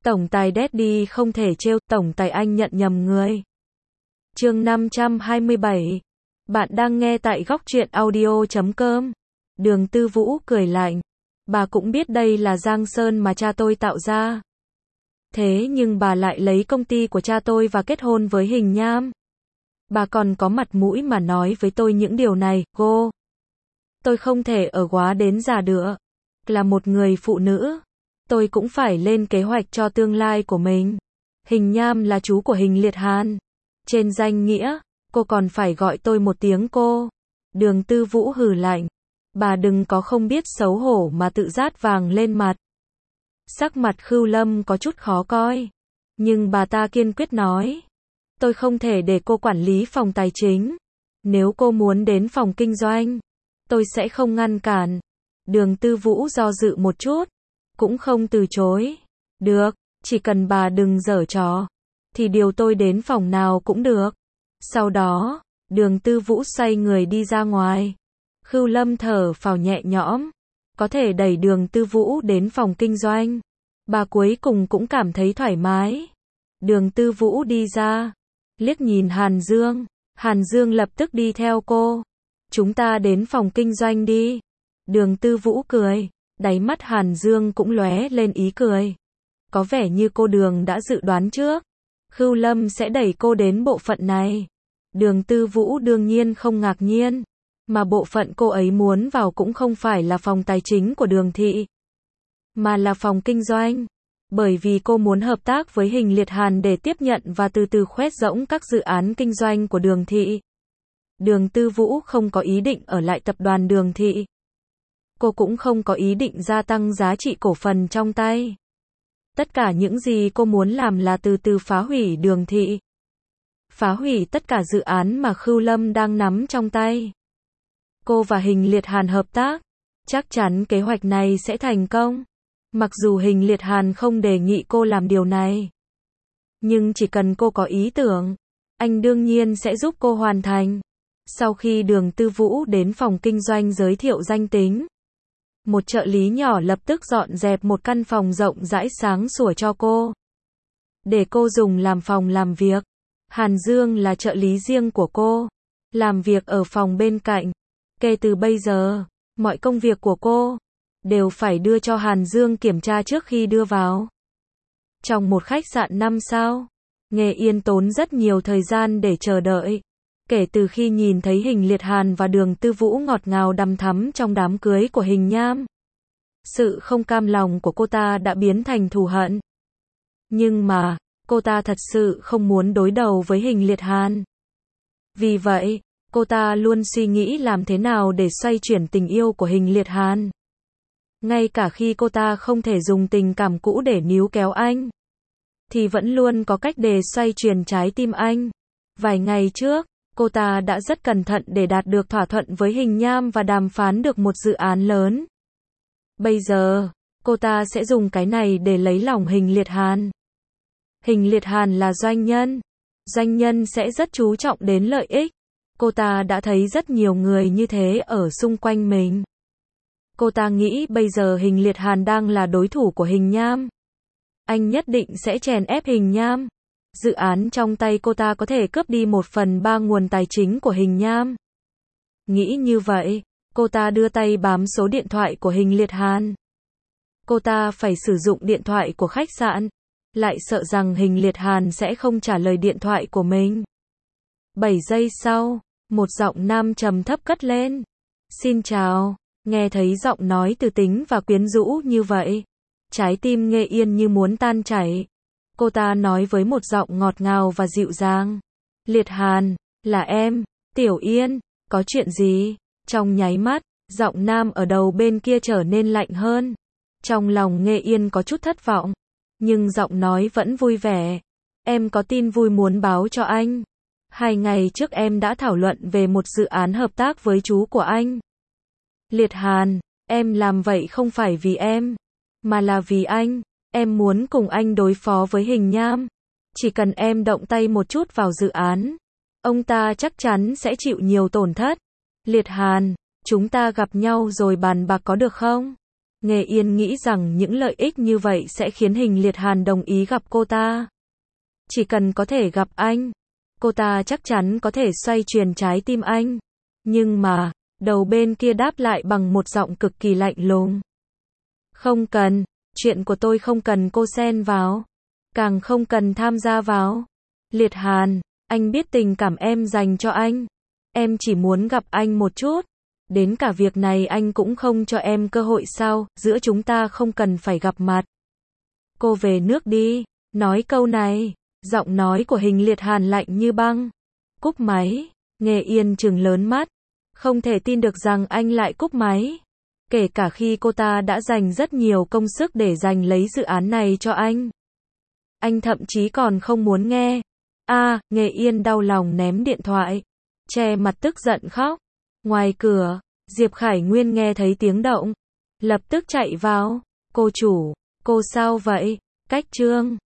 Tổng tài Daddy không thể trêu, tổng tài anh nhận nhầm người. Chương 527. Bạn đang nghe tại góc truyện audio.com. Đường Tư Vũ cười lạnh. Bà cũng biết đây là Giang Sơn mà cha tôi tạo ra. Thế nhưng bà lại lấy công ty của cha tôi và kết hôn với Hình Nham. Bà còn có mặt mũi mà nói với tôi những điều này, cô. Tôi không thể ở quá đến già được. Là một người phụ nữ. Tôi cũng phải lên kế hoạch cho tương lai của mình. Hình Nham là chú của Hình Liệt Hàn. Trên danh nghĩa, cô còn phải gọi tôi một tiếng cô. Đường Tư Vũ hừ lạnh. Bà đừng có không biết xấu hổ mà tự dát vàng lên mặt. Sắc mặt Khưu Lâm có chút khó coi. Nhưng bà ta kiên quyết nói. Tôi không thể để cô quản lý phòng tài chính. Nếu cô muốn đến phòng kinh doanh, tôi sẽ không ngăn cản. Đường Tư Vũ do dự một chút. Cũng không từ chối. Được, chỉ cần bà đừng giở trò. Thì điều tôi đến phòng nào cũng được. Sau đó, Đường Tư Vũ xoay người đi ra ngoài. Khưu Lâm thở phào nhẹ nhõm. Có thể đẩy Đường Tư Vũ đến phòng kinh doanh. Bà cuối cùng cũng cảm thấy thoải mái. Đường Tư Vũ đi ra. Liếc nhìn Hàn Dương. Hàn Dương lập tức đi theo cô. Chúng ta đến phòng kinh doanh đi. Đường Tư Vũ cười. Đáy mắt Hàn Dương cũng lóe lên ý cười. Có vẻ như cô Đường đã dự đoán trước. Khưu Lâm sẽ đẩy cô đến bộ phận này. Đường Tư Vũ đương nhiên không ngạc nhiên. Mà bộ phận cô ấy muốn vào cũng không phải là phòng tài chính của Đường thị. Mà là phòng kinh doanh. Bởi vì cô muốn hợp tác với Hình Liệt Hàn để tiếp nhận và từ từ khoét rỗng các dự án kinh doanh của Đường thị. Đường Tư Vũ không có ý định ở lại tập đoàn Đường thị. Cô cũng không có ý định gia tăng giá trị cổ phần trong tay. Tất cả những gì cô muốn làm là từ từ phá hủy Đường thị. Phá hủy tất cả dự án mà Khưu Lâm đang nắm trong tay. Cô và Hình Liệt Hàn hợp tác. Chắc chắn kế hoạch này sẽ thành công. Mặc dù Hình Liệt Hàn không đề nghị cô làm điều này. Nhưng chỉ cần cô có ý tưởng, anh đương nhiên sẽ giúp cô hoàn thành. Sau khi Đường Tư Vũ đến phòng kinh doanh giới thiệu danh tính, một trợ lý nhỏ lập tức dọn dẹp một căn phòng rộng rãi sáng sủa cho cô. Để cô dùng làm phòng làm việc. Hàn Dương là trợ lý riêng của cô. Làm việc ở phòng bên cạnh. Kể từ bây giờ, mọi công việc của cô đều phải đưa cho Hàn Dương kiểm tra trước khi đưa vào. Trong một khách sạn 5 sao, Nghê Yên tốn rất nhiều thời gian để chờ đợi. Kể từ khi nhìn thấy Hình Liệt Hàn và Đường Tư Vũ ngọt ngào đắm thắm trong đám cưới của Hình Nham, sự không cam lòng của cô ta đã biến thành thù hận. Nhưng mà, cô ta thật sự không muốn đối đầu với Hình Liệt Hàn. Vì vậy, cô ta luôn suy nghĩ làm thế nào để xoay chuyển tình yêu của Hình Liệt Hàn. Ngay cả khi cô ta không thể dùng tình cảm cũ để níu kéo anh, thì vẫn luôn có cách để xoay chuyển trái tim anh. Vài ngày trước, cô ta đã rất cẩn thận để đạt được thỏa thuận với Hình Nham và đàm phán được một dự án lớn. Bây giờ, cô ta sẽ dùng cái này để lấy lòng Hình Liệt Hàn. Hình Liệt Hàn là doanh nhân. Doanh nhân sẽ rất chú trọng đến lợi ích. Cô ta đã thấy rất nhiều người như thế ở xung quanh mình. Cô ta nghĩ bây giờ Hình Liệt Hàn đang là đối thủ của Hình Nham. Anh nhất định sẽ chèn ép Hình Nham. Dự án trong tay cô ta có thể cướp đi 1/3 nguồn tài chính của Hình Nham. Nghĩ như vậy, cô ta đưa tay bám số điện thoại của Hình Liệt Hàn. Cô ta phải sử dụng điện thoại của khách sạn, lại sợ rằng Hình Liệt Hàn sẽ không trả lời điện thoại của mình. 7 giây sau, một giọng nam trầm thấp cất lên. Xin chào. Nghe thấy giọng nói từ tính và quyến rũ như vậy, trái tim Nghê Yên như muốn tan chảy. Cô ta nói với một giọng ngọt ngào và dịu dàng. Liệt Hàn, là em, Tiểu Yên, có chuyện gì? Trong nháy mắt, giọng nam ở đầu bên kia trở nên lạnh hơn. Trong lòng Nghê Yên có chút thất vọng, nhưng giọng nói vẫn vui vẻ. Em có tin vui muốn báo cho anh. 2 ngày trước em đã thảo luận về một dự án hợp tác với chú của anh. Liệt Hàn, em làm vậy không phải vì em, mà là vì anh. Em muốn cùng anh đối phó với Hình Nham. Chỉ cần em động tay một chút vào dự án, ông ta chắc chắn sẽ chịu nhiều tổn thất. Liệt Hàn, chúng ta gặp nhau rồi bàn bạc có được không? Nghê Yên nghĩ rằng những lợi ích như vậy sẽ khiến Hình Liệt Hàn đồng ý gặp cô ta. Chỉ cần có thể gặp anh, cô ta chắc chắn có thể xoay chuyển trái tim anh. Nhưng mà, đầu bên kia đáp lại bằng một giọng cực kỳ lạnh lùng. Không cần, chuyện của tôi không cần cô xen vào, càng không cần tham gia vào. Liệt Hàn, anh biết tình cảm em dành cho anh. Em chỉ muốn gặp anh một chút. Đến cả việc này anh cũng không cho em cơ hội sao, giữa chúng ta không cần phải gặp mặt. Cô về nước đi. Nói câu này, giọng nói của Hình Liệt Hàn lạnh như băng. Cúp máy, Nghê Yên trừng lớn mắt. Không thể tin được rằng anh lại cúp máy. Kể cả khi cô ta đã dành rất nhiều công sức để giành lấy dự án này cho anh. Anh thậm chí còn không muốn nghe. Nghê Yên đau lòng ném điện thoại. Che mặt tức giận khóc. Ngoài cửa, Diệp Khải Nguyên nghe thấy tiếng động. Lập tức chạy vào. Cô chủ, cô sao vậy? Cách Trương.